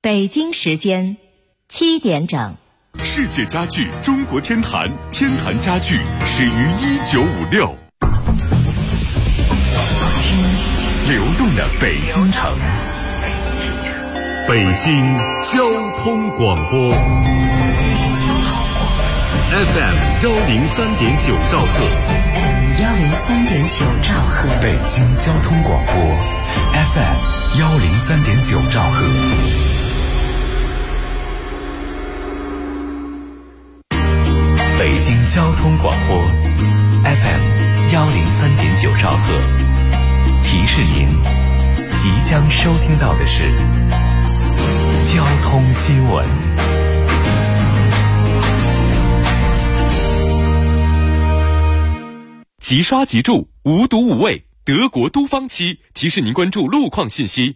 北京时间7点整。 世界家具中国天坛，天坛家具始于1956。流动的北京城，北京交通广播 FM 103.9兆赫， 103.9兆赫， 北京交通广播 FM 103.9兆赫。北京交通广播 FM 103.9兆赫，提示您即将收听到的是交通新闻。即刷即注，无毒无畏，德国都方漆提示您关注路况信息。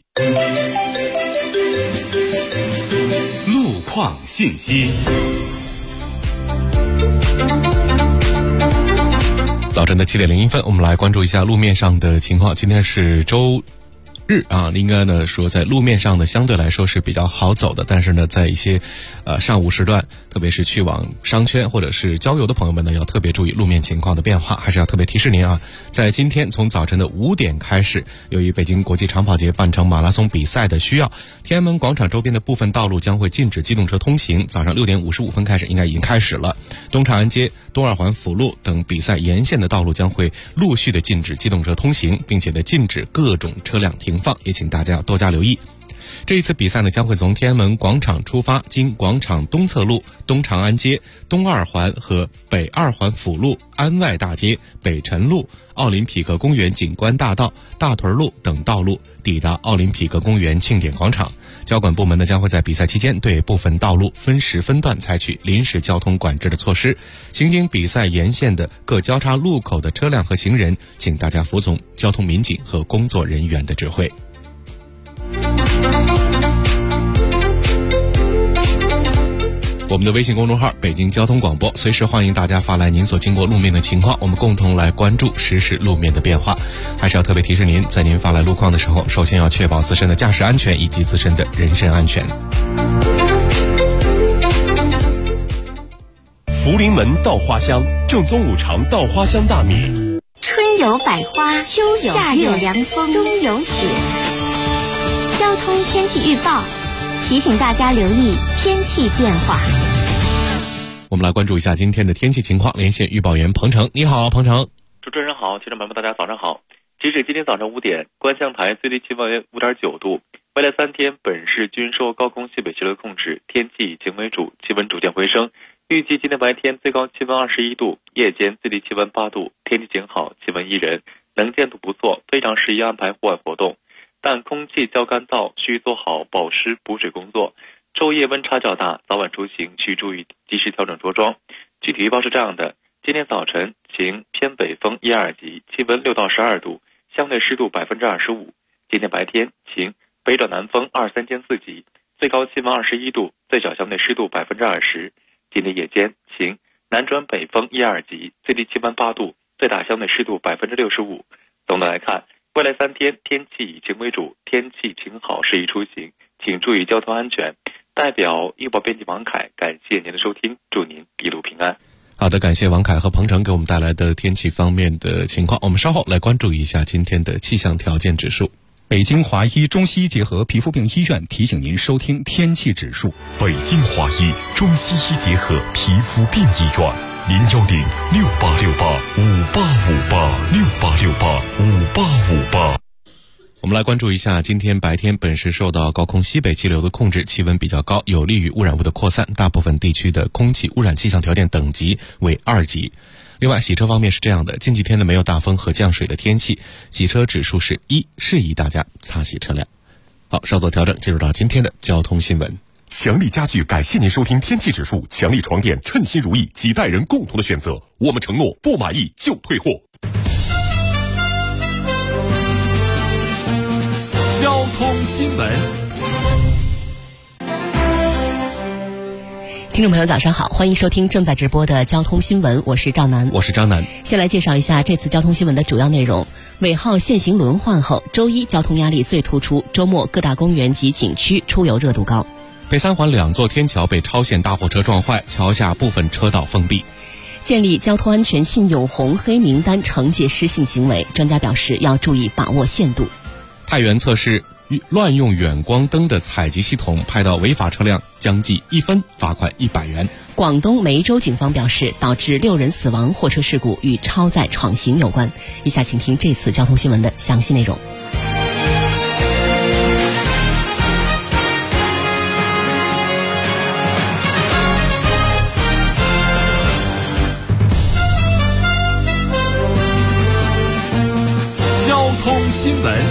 路况信息。早晨的7点01分，我们来关注一下路面上的情况。今天是周日啊，应该呢说在路面上呢相对来说是比较好走的，但是呢在一些上午时段，特别是去往商圈或者是郊游的朋友们呢，要特别注意路面情况的变化，还是要特别提示您啊。在今天从早晨的5点开始，由于北京国际长跑节半程马拉松比赛的需要，天安门广场周边的部分道路将会禁止机动车通行。早上6点55分开始，应该已经开始了。东长安街、东二环辅路等比赛沿线的道路将会陆续的禁止机动车通行，并且呢禁止各种车辆停放，也请大家多加留意。这一次比赛呢将会从天安门广场出发，经广场东侧路、东长安街、东二环和北二环辅路、安外大街、北辰路、奥林匹克公园景观大道、大屯路等道路，抵达奥林匹克公园庆典广场。交管部门呢将会在比赛期间对部分道路分时分段采取临时交通管制的措施。行经比赛沿线的各交叉路口的车辆和行人，请大家服从交通民警和工作人员的指挥。我们的微信公众号北京交通广播，随时欢迎大家发来您所经过路面的情况，我们共同来关注实时路面的变化。还是要特别提示您，在您发来路况的时候，首先要确保自身的驾驶安全以及自身的人身安全。 福临门稻花香，正宗五常稻花香大米。 春有百花，秋有夏有凉风，冬有雪。交通天气预报提醒大家留意天气变化。 我们来关注一下今天的天气情况，连线预报员彭程。你好，彭程。 主持人好，听众朋友们大家早上好。截止今天早上5点，观象台最低气温为5.9度。未来3天，本市均受高空西北气流控制，天气以晴为主，气温逐渐回升。预计今天白天最高气温21度，夜间最低气温8度，天气晴好，气温宜人，能见度不错，非常适宜安排户外活动。但空气较干燥，需做好保湿补水工作。昼夜温差较大，早晚出行需注意及时调整着装。具体预报是这样的：今天早晨晴，偏北风1、2级，气温6到12度，相对湿度25%。今天白天晴，北转南风2、3兼4级，最高气温21度，最小相对湿度20%。今天夜间晴，南转北风1、2级，最低气温8度，最大相对湿度65%。总的来看，未来3天天气以晴为主，天气晴好，适宜出行，请注意交通安全。代表预报编辑王凯，感谢您的收听，祝您一路平安。 好的，感谢王凯和彭程给我们带来的天气方面的情况。我们稍后来关注一下今天的气象条件指数。 北京华医中西医结合皮肤病医院提醒您收听天气指数。 北京华医中西医结合皮肤病医院，010-6868-5858，6868-5858。我们来关注一下今天白天，本市受到高空西北气流的控制，气温比较高，有利于污染物的扩散，大部分地区的空气污染气象条件等级为2级。另外，洗车方面是这样的，近几天呢没有大风和降水的天气，洗车指数是1，适宜大家擦洗车辆。好，稍作调整，进入到今天的交通新闻。 强力家具感谢您收听天气指数，强力床垫称心如意，几代人共同的选择，我们承诺不满意就退货。交通新闻。 听众朋友早上好，欢迎收听正在直播的交通新闻，我是赵楠。 我是张楠。 先来介绍一下这次交通新闻的主要内容。尾号限行轮换后，周一交通压力最突出，周末各大公园及景区出游热度高。 北三环2座天桥被超限大货车撞坏，桥下部分车道封闭。 建立交通安全信用红黑名单，惩戒失信行为。专家表示要注意把握限度。 太原测试乱用远光灯的采集系统，拍到违法车辆将记1分，罚款100元。 广东梅州警方表示，导致6人死亡货车事故与超载闯行有关。以下请听这次交通新闻的详细内容。 交通新闻。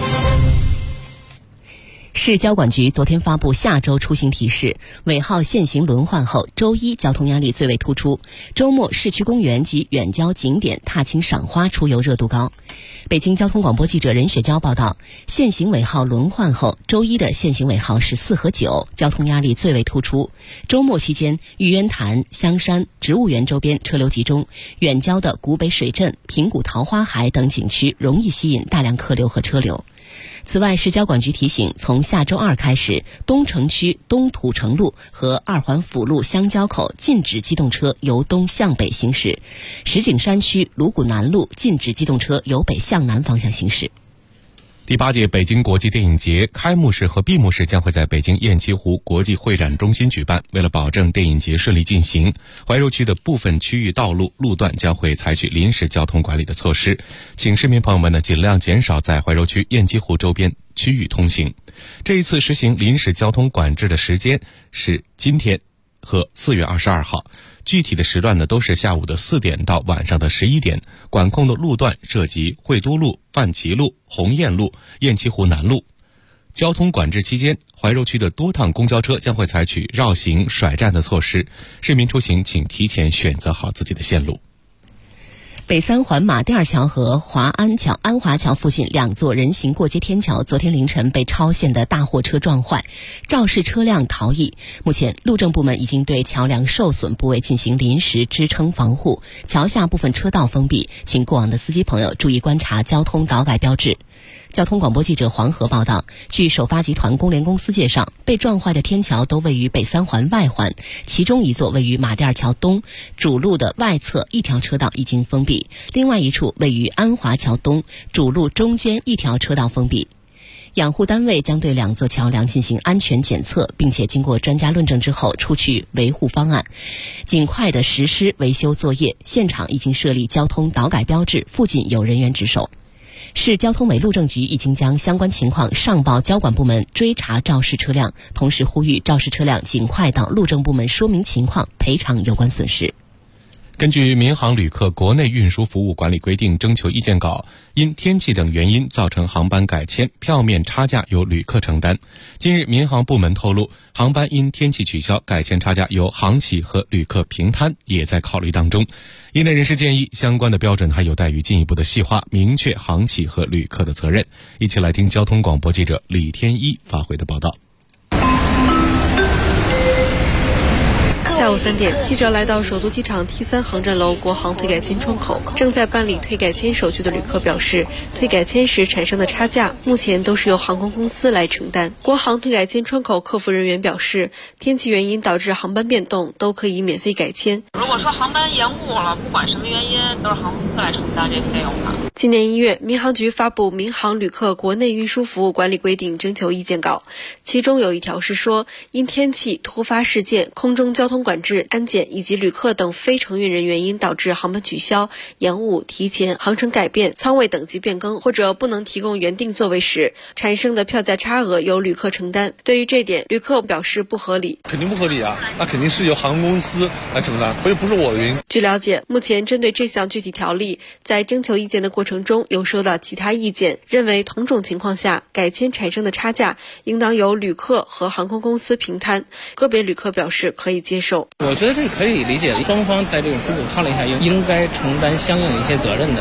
市交管局昨天发布下周出行提示，尾号限行轮换后，周一交通压力最为突出，周末市区公园及远郊景点踏青赏花出游热度高。北京交通广播记者任雪娇报道，限行尾号轮换后，周一的限行尾号是4和9，交通压力最为突出。周末期间，玉渊潭、香山、植物园周边车流集中，远郊的古北水镇、平谷桃花海等景区容易吸引大量客流和车流。此外，市交管局提醒，从下周2开始，东城区东土城路和2环辅路相交口禁止机动车由东向北行驶；石景山区鲁谷南路禁止机动车由北向南方向行驶。 第8届北京国际电影节开幕式和闭幕式将会在北京雁栖湖国际会展中心举办。为了保证电影节顺利进行，怀柔区的部分区域道路路段将会采取临时交通管理的措施，请市民朋友们尽量减少在怀柔区雁栖湖周边区域通行。这一次实行临时交通管制的时间是今天和4月22号，具体的时段呢都是下午的4点到晚上的11点。管控的路段涉及惠都路、范齐路、鸿雁路、雁栖湖南路。交通管制期间，怀柔区的多趟公交车将会采取绕行、甩站的措施，市民出行请提前选择好自己的线路。 北三环马甸桥和安华桥附近2座人行过街天桥昨天凌晨被超限的大货车撞坏，肇事车辆逃逸。目前路政部门已经对桥梁受损部位进行临时支撑防护，桥下部分车道封闭，请过往的司机朋友注意观察交通导改标志。交通广播记者黄河报道，据首发集团工联公司介绍，被撞坏的天桥都位于北三环外环，其中一座位于马甸桥东主路的外侧1条车道已经封闭，另外一处位于安华桥东主路中间1条车道封闭。养护单位将对2座桥梁进行安全检测，并且经过专家论证之后出具维护方案，尽快的实施维修作业。现场已经设立交通导改标志，附近有人员值守。市交通委路政局已经将相关情况上报交管部门追查肇事车辆，同时呼吁肇事车辆尽快到路政部门说明情况，赔偿有关损失。 根据民航旅客国内运输服务管理规定征求意见稿，因天气等原因造成航班改签，票面差价由旅客承担。近日，民航部门透露，航班因天气取消，改签差价由航企和旅客平摊，也在考虑当中。业内人士建议，相关的标准还有待于进一步的细化，明确航企和旅客的责任。一起来听交通广播记者李天一发回的报道。 下午3点，记者来到首都机场 T3 航站楼国航退改签窗口，正在办理退改签手续的旅客表示，退改签时产生的差价目前都是由航空公司来承担。国航退改签窗口客服人员表示，天气原因导致航班变动都可以免费改签。 如果说航班延误了，不管什么原因，都是航空公司来承担这费用的。 今年1月，民航局发布《民航旅客国内运输服务管理规定》征求意见稿，其中有一条是说，因天气、突发事件、空中交通管制、安检以及旅客等非承运人原因导致航班取消、延误、提前、航程改变、舱位等级变更或者不能提供原定座位时，产生的票价差额由旅客承担。对于这点，旅客表示不合理。 肯定不合理啊，那肯定是由航空公司来承担，所以不是我的原因。 据了解，目前针对这项具体条例，在征求意见的过程中有收到其他意见，认为同种情况下改签产生的差价应当由旅客和航空公司平摊。个别旅客表示可以接受。 我觉得这是可以理解的，双方在这种不可抗力下应该承担相应的一些责任的。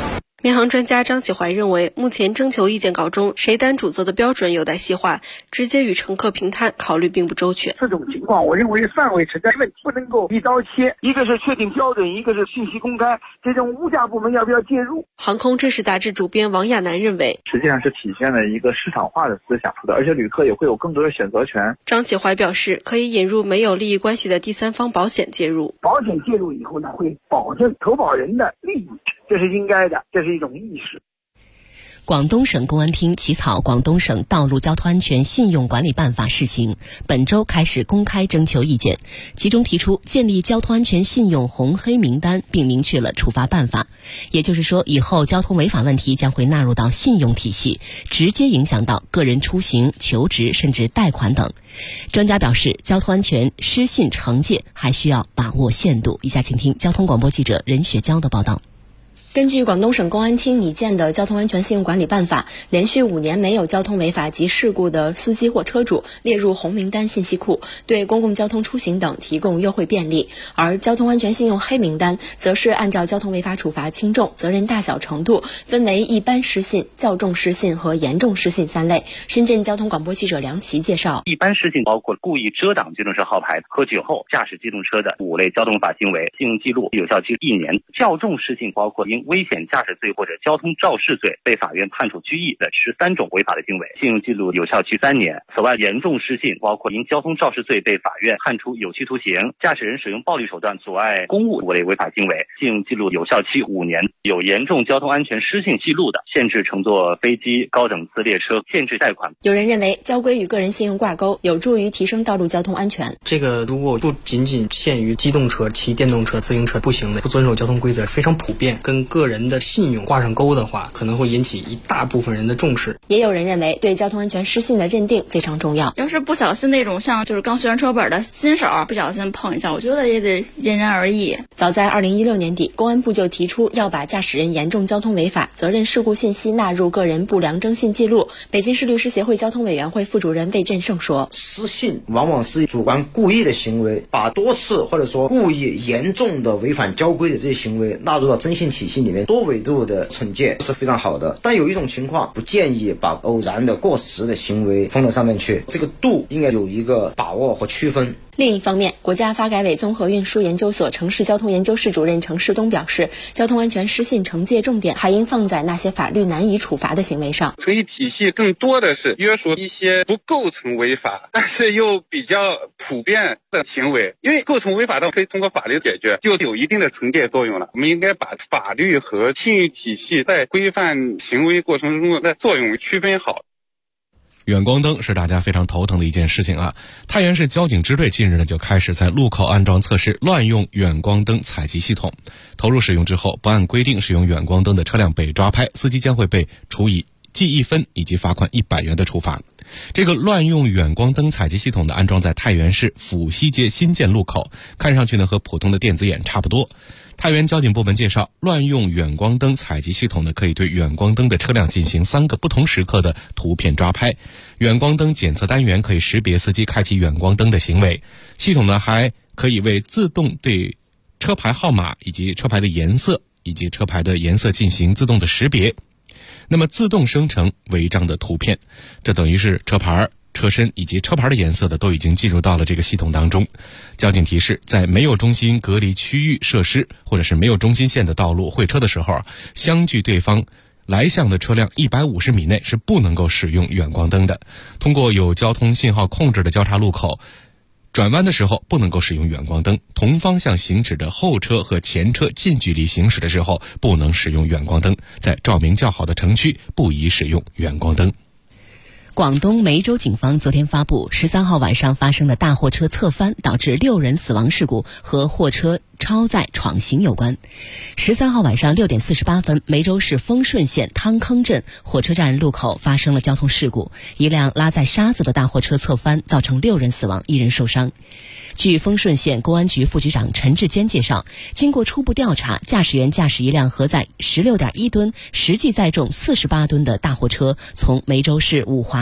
民航专家张启怀认为，目前征求意见稿中谁担主责的标准有待细化，直接与乘客平摊考虑并不周全。 这种情况我认为尚未存在问题，不能够一刀切，一个是确定标准，一个是信息公开，这种物价部门要不要介入？ 航空知识杂志主编王亚楠认为， 实际上是体现了一个市场化的思想的，而且旅客也会有更多的选择权。 张启怀表示，可以引入没有利益关系的第三方保险介入。 保险介入以后呢，会保证投保人的利益，这是应该的，这是一种意识。 广东省公安厅起草《广东省道路交通安全信用管理办法》试行，本周开始公开征求意见，其中提出建立交通安全信用红黑名单，并明确了处罚办法。也就是说，以后交通违法问题将会纳入到信用体系，直接影响到个人出行、求职甚至贷款等。专家表示，交通安全失信惩戒还需要把握限度。以下请听交通广播记者任雪娇的报道。 根据广东省公安厅拟建的交通安全信用管理办法，连续5年没有交通违法及事故的司机或车主列入红名单信息库，对公共交通出行等提供优惠便利。而交通安全信用黑名单则是按照交通违法处罚轻重、责任大小程度，分为一般失信、较重失信和严重失信3类。深圳交通广播记者梁琦介绍， 一般失信包括故意遮挡机动车号牌、喝酒后驾驶机动车的5类交通法行为，信用记录有效期1年。较重失信包括因危险驾驶罪或者交通肇事罪被法院判处拘役的13种违法的行为，信用记录有效期3年。此外，严重失信包括因交通肇事罪被法院判处有期徒刑、驾驶人使用暴力手段阻碍公务5类违法行为，信用记录有效期5年。有严重交通安全失信记录的，限制乘坐飞机、高等次列车，限制贷款。 有人认为交规与个人信用挂钩，有助于提升道路交通安全。 这个如果不仅仅限于机动车、骑电动车、自行车步行的不遵守交通规则非常普遍，跟个人的信用挂上钩的话，可能会引起一大部分人的重视。 也有人认为对交通安全失信的认定非常重要。 要是不小心那种像就是刚学完车本的新手不小心碰一下，我觉得也得因人而异。 早在2016年底，公安部就提出要把驾驶人严重交通违法责任事故信息纳入个人不良征信记录。北京市律师协会交通委员会副主任魏振胜说， 失信往往是主观故意的行为，把多次或者说故意严重的违反交规的这些行为纳入到征信体系里面，多维度的惩戒是非常好的。但有一种情况，不建议把偶然的过时的行为放到上面去，这个度应该有一个把握和区分。 另一方面，国家发改委综合运输研究所城市交通研究室主任程世东表示，交通安全失信惩戒重点还应放在那些法律难以处罚的行为上。 惩役体系更多的是约束一些不构成违法但是又比较普遍的行为，因为构成违法的可以通过法律解决，就有一定的惩戒作用了。我们应该把法律和信誉体系在规范行为过程中的作用区分好。 远光灯是大家非常头疼的一件事情啊！太原市交警支队近日呢就开始在路口安装测试乱用远光灯采集系统，投入使用之后，不按规定使用远光灯的车辆被抓拍，司机将会被处以记1分以及罚款100元的处罚。这个乱用远光灯采集系统的安装在太原市府西街新建路口，看上去呢和普通的电子眼差不多。太原交警部门介绍，乱用远光灯采集系统呢，可以对远光灯的车辆进行3个不同时刻的图片抓拍。远光灯检测单元可以识别司机开启远光灯的行为。系统呢还可以为自动对车牌号码以及车牌的颜色进行自动的识别，那么自动生成违章的图片。这等于是车牌、车身以及车牌的颜色的都已经进入到了这个系统当中。交警提示，在没有中心隔离区域设施或者是没有中心线的道路会车的时候，相距对方来向的车辆150米内是不能够使用远光灯的。通过有交通信号控制的交叉路口，转弯的时候不能够使用远光灯，同方向行驶的后车和前车近距离行驶的时候不能使用远光灯，在照明较好的城区不宜使用远光灯。 广东梅州警方昨天发布13号晚上发生的大货车侧翻导致6人死亡事故和货车超载闯行有关。13号晚上6点48分，梅州市丰顺县汤坑镇火车站路口发生了交通事故，一辆拉载沙子的大货车侧翻，造成6人死亡，1人受伤。据丰顺县公安局副局长陈志坚介绍，经过初步调查，驾驶员驾驶一辆荷载16.1吨、实际载重48吨的大货车，从梅州市五华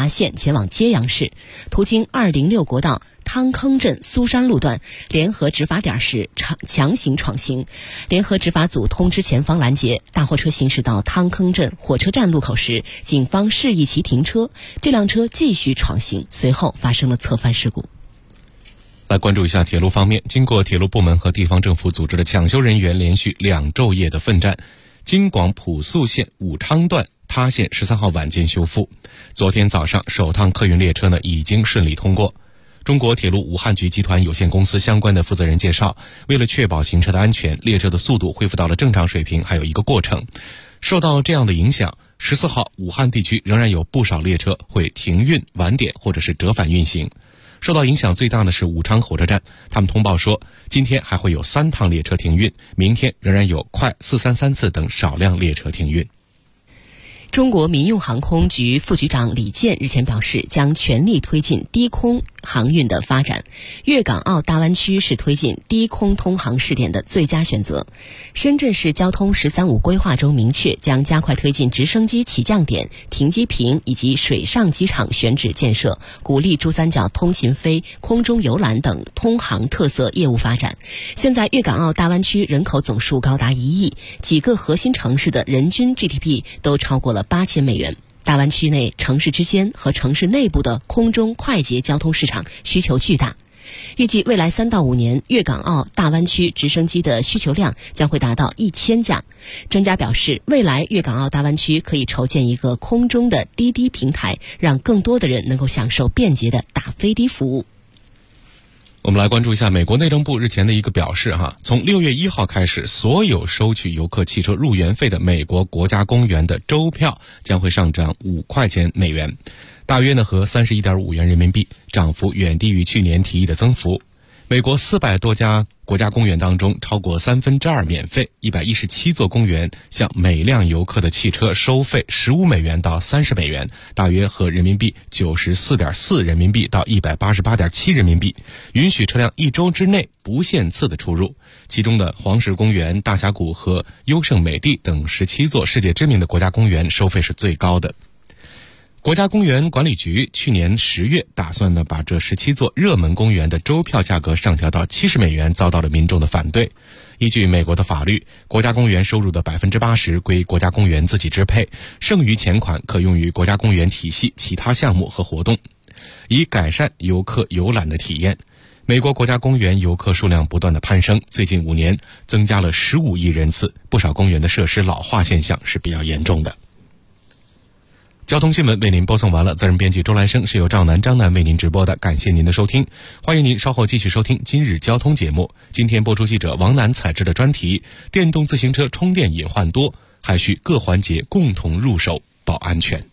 拔县前往揭阳市，途经206国道汤坑镇苏山路段，联合执法点时强行闯行，联合执法组通知前方拦截，大货车行驶到汤坑镇火车站路口时，警方示意其停车，这辆车继续闯行，随后发生了侧翻事故。 来关注一下铁路方面，经过铁路部门和地方政府组织的抢修人员连续2昼夜的奋战，京广普速线武昌段塌陷13号晚间修复。昨天早上首趟客运列车呢已经顺利通过。中国铁路武汉局集团有限公司相关的负责人介绍，为了确保行车的安全，列车的速度恢复到了正常水平还有一个过程。受到这样的影响，14号武汉地区仍然有不少列车会停运、晚点或者是折返运行。受到影响最大的是武昌火车站，他们通报说，今天还会有3趟列车停运，明天仍然有快433次等少量列车停运。 中国民用航空局副局长李健日前表示，将全力推进低空航运的发展，粤港澳大湾区是推进低空通航试点的最佳选择。深圳市交通“15”规划中明确，将加快推进直升机起降点、停机坪以及水上机场选址建设，鼓励珠三角通勤飞、空中游览等通航特色业务发展。现在粤港澳大湾区人口总数高达1亿，几个核心城市的人均 GDP 都超过了8000美元。大湾区内城市之间和城市内部的空中快捷交通市场需求巨大，预计未来3到5年，粤港澳大湾区直升机的需求量将会达到1000架。专家表示，未来粤港澳大湾区可以筹建一个空中的滴滴平台，让更多的人能够享受便捷的打飞的服务。 我们来关注一下美国内政部日前的一个表示从6月1号开始，所有收取游客汽车入园费的美国国家公园的周票将会上涨5块钱美元，大约呢和31.5元人民币，涨幅远低于去年提议的增幅。美国400多家国家公园当中，超过2/3免费，117座公园向每辆游客的汽车收费15美元到30美元，大约和人民币94.4人民币到188.7人民币，允许车辆1周之内不限次的出入。其中的黄石公园、大峡谷和优胜美地等17座世界知名的国家公园收费是最高的。国家公园管理局去年10月打算呢把这17座热门公园的周票价格上调到70美元，遭到了民众的反对。依据美国的法律，国家公园收入的80%归国家公园自己支配，剩余钱款可用于国家公园体系其他项目和活动，以改善游客游览的体验。美国国家公园游客数量不断的攀升，最近5年增加了15亿人次，不少公园的设施老化现象是比较严重的。交通新闻为您播送完了，责任编辑周来生，是由张楠为您直播的，感谢您的收听，欢迎您稍后继续收听今日交通节目。今天播出记者王楠采制的专题，电动自行车充电隐患多，还需各环节共同入手保安全。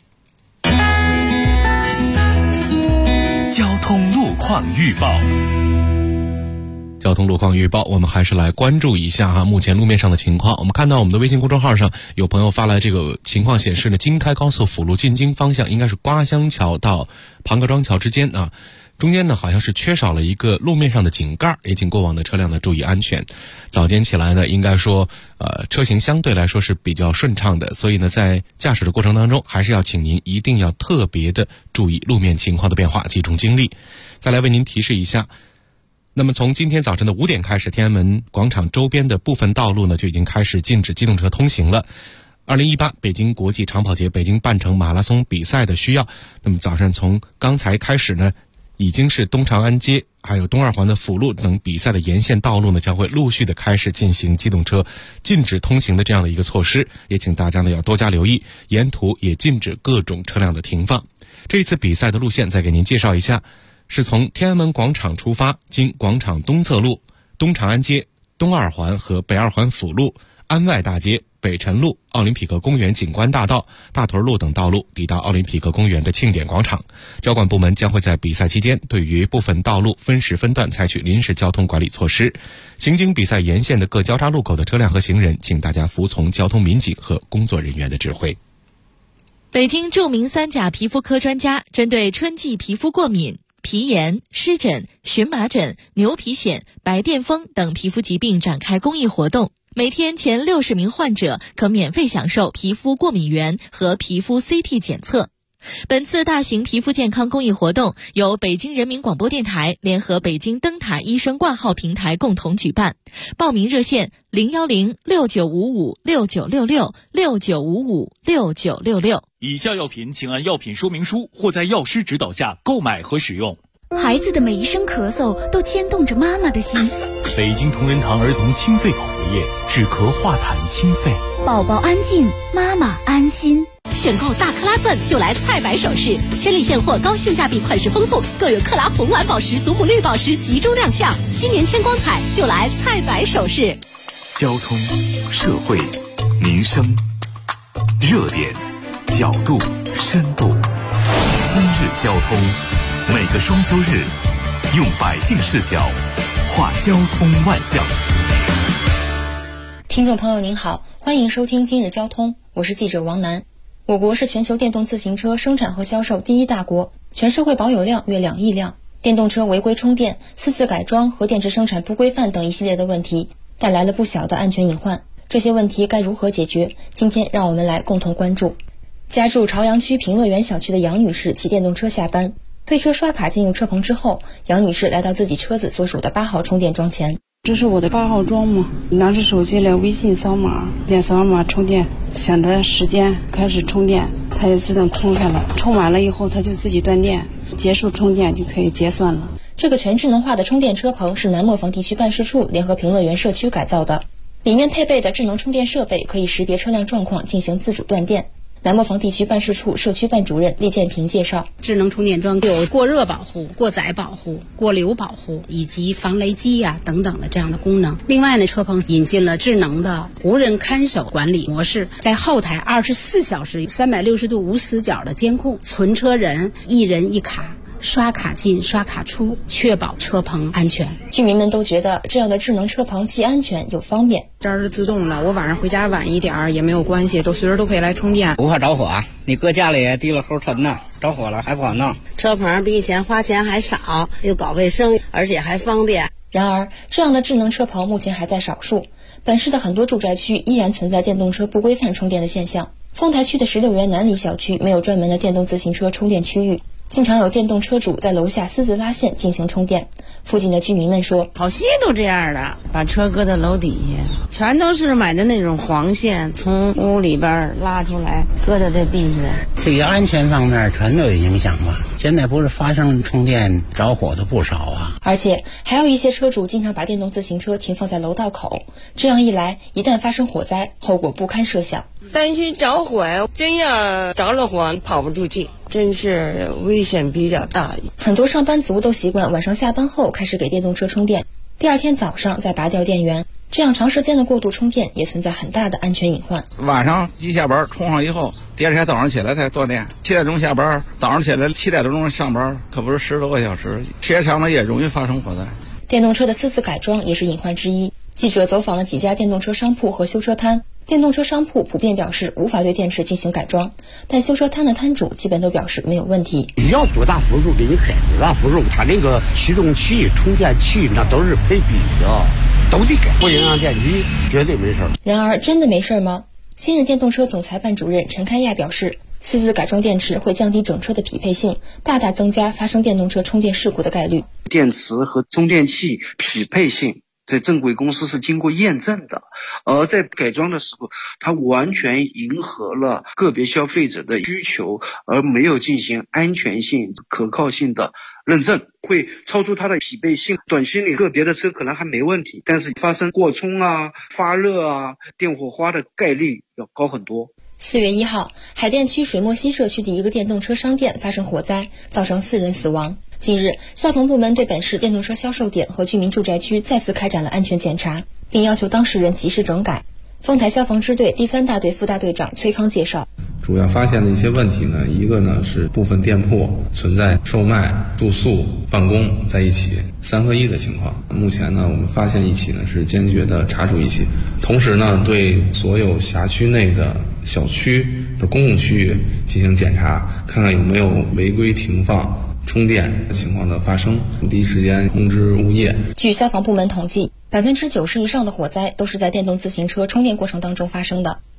交通路况预报。 交通路况预报，我们还是来关注一下目前路面上的情况。我们看到我们的微信公众号上有朋友发来这个情况，显示呢，京开高速辅路进京方向应该是瓜乡桥到庞各庄桥之间中间呢好像是缺少了一个路面上的井盖，也请过往的车辆呢注意安全。早间起来呢，应该说车行相对来说是比较顺畅的，所以呢在驾驶的过程当中，还是要请您一定要特别的注意路面情况的变化，集中精力。再来为您提示一下，那么从今天早晨的5点开始，天安门广场周边的部分道路呢就已经开始禁止机动车通行了。2018北京国际长跑节北京半程马拉松比赛的需要，那么早上从刚才开始呢，已经是东长安街还有东二环的辅路等比赛的沿线道路呢，将会陆续的开始进行机动车禁止通行的这样的一个措施，也请大家呢要多加留意，沿途也禁止各种车辆的停放。这一次比赛的路线再给您介绍一下，是从天安门广场出发，经广场东侧路、东长安街、东二环和北二环辅路、安外大街、北辰路、奥林匹克公园景观大道、大屯路等道路，抵达奥林匹克公园的庆典广场。交管部门将会在比赛期间对于部分道路分时分段采取临时交通管理措施。行经比赛沿线的各交叉路口的车辆和行人，请大家服从交通民警和工作人员的指挥。 北京著名3甲皮肤科专家针对春季皮肤过敏、皮炎、湿疹、荨麻疹、牛皮癣、白癜风等皮肤疾病展开公益活动，每天前60名患者可免费享受皮肤过敏原和皮肤 CT 检测。 本次大型皮肤健康公益活动由北京人民广播电台联合北京灯塔医生挂号平台共同举办。报名热线010-6955-6966，6955-6966。 以下药品请按药品说明书或在药师指导下购买和使用。 孩子的每一声咳嗽都牵动着妈妈的心。 北京同仁堂儿童清肺口服液，止咳化痰清肺。 宝宝安静，妈妈安心。 选购大克拉钻就来菜百首饰，千里现货，高性价比，款式丰富，更有克拉红蓝宝石、祖母绿宝石集中亮相。新年添光彩，就来菜百首饰。 交通、社会、民生，热点、角度、深度。今日交通，每个双休日，用百姓视角画交通万象。 听众朋友您好，欢迎收听今日交通，我是记者王楠。我国是全球电动自行车生产和销售第一大国，全社会保有量约2亿辆。电动车违规充电、私自改装和电池生产不规范等一系列的问题，带来了不小的安全隐患。这些问题该如何解决？今天让我们来共同关注。家住朝阳区平乐园小区的杨女士骑电动车下班，推车刷卡进入车棚之后，杨女士来到自己车子所属的8号充电桩前。 这是我的8号桩嘛，拿着手机来微信扫码，点扫码充电，选择时间开始充电，它就自动充开了。充满了以后，它就自己断电，结束充电就可以结算了。 这个全智能化的充电车棚是南磨坊地区办事处联合平乐园社区改造的，里面配备的智能充电设备可以识别车辆状况进行自主断电。南磨坊地区办事处社区办主任列建平介绍， 智能充电桩有过热保护、过载保护、过流保护以及防雷击等等的这样的功能。另外呢，车棚引进了智能的无人看守管理模式，在后台24小时360度无死角的监控，存车人一人一卡，刷卡进刷卡出，确保车棚安全。 居民们都觉得这样的智能车棚既安全又方便。 这儿是自动的，我晚上回家晚一点也没有关系，就随时都可以来充电， 不怕着火。你搁家里提了齁沉呢，着火了还不好弄。 车棚比以前花钱还少，又搞卫生，而且还方便。 然而，这样的智能车棚目前还在少数，本市的很多住宅区依然存在电动车不规范充电的现象。丰台区的16园南里小区没有专门的电动自行车充电区域，经常有电动车主在楼下私自拉线进行充电。附近的居民们说， 好些都这样的，把车搁在楼底下，全都是买的那种黄线，从屋里边拉出来搁在这地下。 对于安全方面全都有影响吧。现在不是发生充电着火的不少啊。 而且还有一些车主经常把电动自行车停放在楼道口，这样一来，一旦发生火灾，后果不堪设想。 担心着火呀，真要着了火跑不出去，真是危险比较大。 很多上班族都习惯晚上下班后开始给电动车充电，第二天早上再拔掉电源，这样长时间的过度充电也存在很大的安全隐患。 晚上一下班充上以后，第二天早上起来才断电，7点钟下班，早上起来7点多钟上班，可不是10多个小时，时间长了也容易发生火灾。 电动车的私自改装也是隐患之一。记者走访了几家电动车商铺和修车摊，电动车商铺普遍表示无法对电池进行改装，但修车摊的摊主基本都表示没有问题。 要多大伏数给你改多大伏数，它那个启动器、充电器那都是配比的，都得改，不影响电机，绝对没事。 然而真的没事吗？新日电动车总裁办主任陈开亚表示，私自改装电池会降低整车的匹配性，大大增加发生电动车充电事故的概率。 电池和充电器匹配性在正规公司是经过验证的，而在改装的时候，它完全迎合了个别消费者的需求，而没有进行安全性、可靠性的认证，会超出它的匹配性。短期里个别的车可能还没问题，但是发生过充啊、发热啊、电火花的概率要高很多。 4月1号，海淀区水墨西社区的一个电动车商店发生火灾，造成4人死亡。近日，消防部门对本市电动车销售点和居民住宅区再次开展了安全检查，并要求当事人及时整改。丰台消防支队第3大队副大队长崔康介绍， 主要发现的一些问题呢，一个呢是部分店铺存在售卖、住宿、办公在一起3合1的情况。目前呢，我们发现一起呢是坚决的查处一起，同时呢对所有辖区内的小区的公共区域进行检查，看看有没有违规停放、充电情况的发生，第一时间通知物业。 据消防部门统计，90%以上的火灾都是在电动自行车充电过程当中发生的。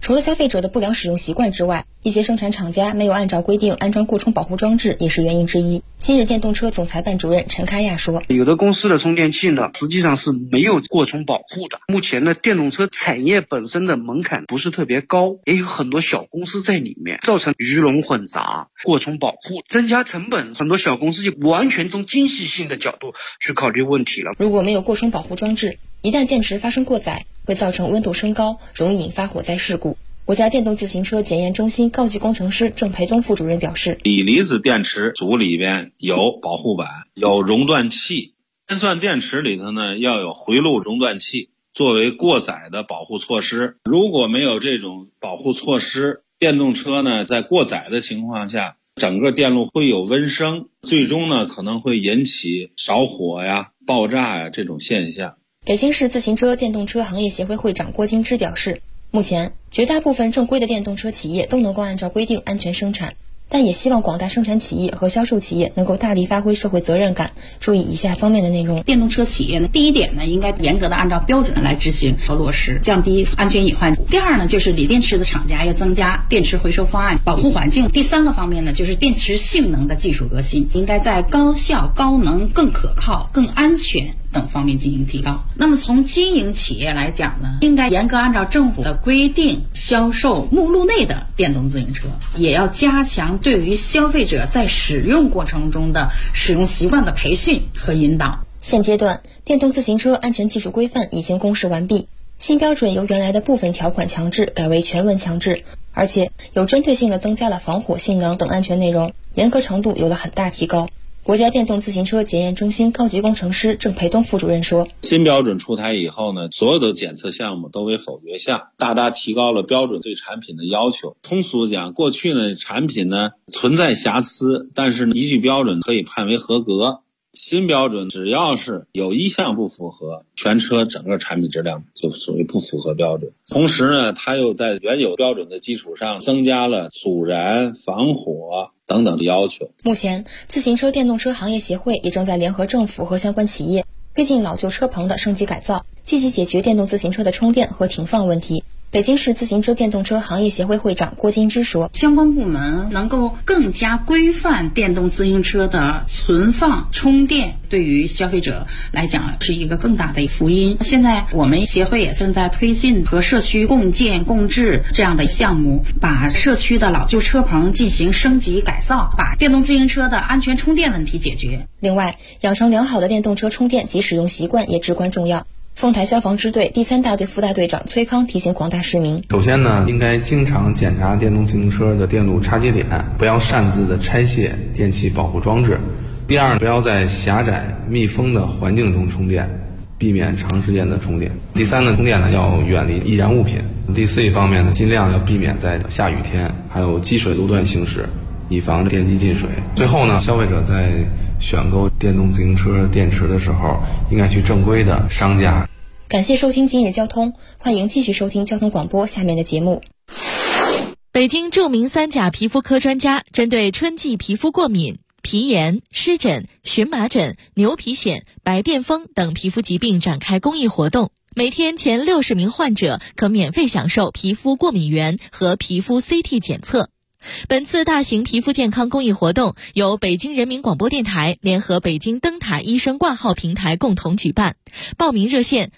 除了消费者的不良使用习惯之外，一些生产厂家没有按照规定安装过充保护装置也是原因之一。今日电动车总裁办主任陈开亚说， 有的公司的充电器呢，实际上是没有过充保护的。目前呢，电动车产业本身的门槛不是特别高，也有很多小公司在里面，造成鱼龙混杂，过充保护增加成本，很多小公司就完全从经济性的角度去考虑问题了。 如果没有过充保护装置，一旦电池发生过载，会造成温度升高，容易引发火灾事故。国家电动自行车检验中心高级工程师郑培东副主任表示， 锂离子电池组里边有保护板，有熔断器，电算电池里头呢要有回路熔断器，作为过载的保护措施。如果没有这种保护措施，电动车呢在过载的情况下，整个电路会有温升，最终呢可能会引起着火呀、爆炸呀这种现象。 北京市自行车电动车行业协会会长郭金芝表示，目前绝大部分正规的电动车企业都能够按照规定安全生产，但也希望广大生产企业和销售企业能够大力发挥社会责任感，注意以下方面的内容。 电动车企业呢，第一点呢，应该严格的按照标准来执行和落实，降低安全隐患。第二呢，就是锂电池的厂家要增加电池回收方案，保护环境。第三个方面呢，就是电池性能的技术革新，应该在高效、高能、更可靠、更安全等方面进行提高。那么从经营企业来讲呢，应该严格按照政府的规定销售目录内的电动自行车，也要加强对于消费者在使用过程中的使用习惯的培训和引导。 现阶段，电动自行车安全技术规范已经公示完毕，新标准由原来的部分条款强制改为全文强制，而且有针对性地增加了防火性能等安全内容，严格程度有了很大提高。国家电动自行车检验中心高级工程师郑培东副主任说， 新标准出台以后呢，所有的检测项目都为否决项，大大提高了标准对产品的要求。通俗讲，过去呢产品呢存在瑕疵，但是呢依据标准可以判为合格。新标准只要是有一项不符合，全车整个产品质量就属于不符合标准。同时呢，它又在原有标准的基础上增加了阻燃、防火等等的要求。 目前，自行车电动车行业协会也正在联合政府和相关企业，推进老旧车棚的升级改造，积极解决电动自行车的充电和停放问题。北京市自行车电动车行业协会会长郭金芝说， 相关部门能够更加规范电动自行车的存放、充电，对于消费者来讲是一个更大的福音。现在我们协会也正在推进和社区共建共治这样的项目，把社区的老旧车棚进行升级改造，把电动自行车的安全充电问题解决。 另外，养成良好的电动车充电及使用习惯也至关重要。丰台消防支队第3大队副大队长崔康提醒广大市民， 首先呢，应该经常检查电动自行车的电路插接点，不要擅自的拆卸电器保护装置。第二，不要在狭窄密封的环境中充电，避免长时间的充电。第三呢，充电呢要远离易燃物品。第四一方面呢，尽量要避免在下雨天还有积水路段行驶，以防电机进水。最后呢，消费者在选购电动自行车电池的时候，应该去正规的商家。 感谢收听今日交通，欢迎继续收听交通广播下面的节目。 北京著名3甲皮肤科专家针对春季皮肤过敏、皮炎、湿疹、荨麻疹、牛皮癣、白癜风等皮肤疾病展开公益活动，每天前60名患者可免费享受皮肤过敏原和皮肤 CT 检测。本次大型皮肤健康公益活动由北京人民广播电台联合北京灯塔医生挂号平台共同举办，报名热线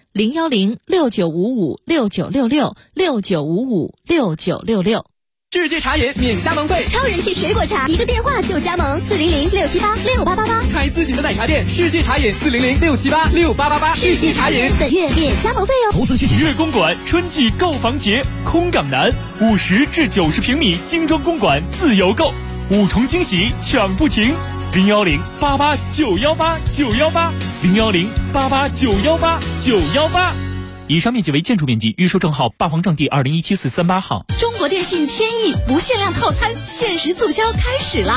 010-6955-6966，6955-6966。 世界茶饮免加盟费， 超人气水果茶，一个电话就加盟，400-678-6888。 开自己的奶茶店，世界茶饮400-678-6888。世界茶饮本月免加盟费哦。 投资需请粤公馆春季购房节，空港南50至90平米精装公馆自由购，5重惊喜抢不停。010-88-918-918，010-88-918-918。以上面积为建筑面积，预售证号霸皇证第2017-438号。 中国电信天翼不限量套餐限时促销开始啦！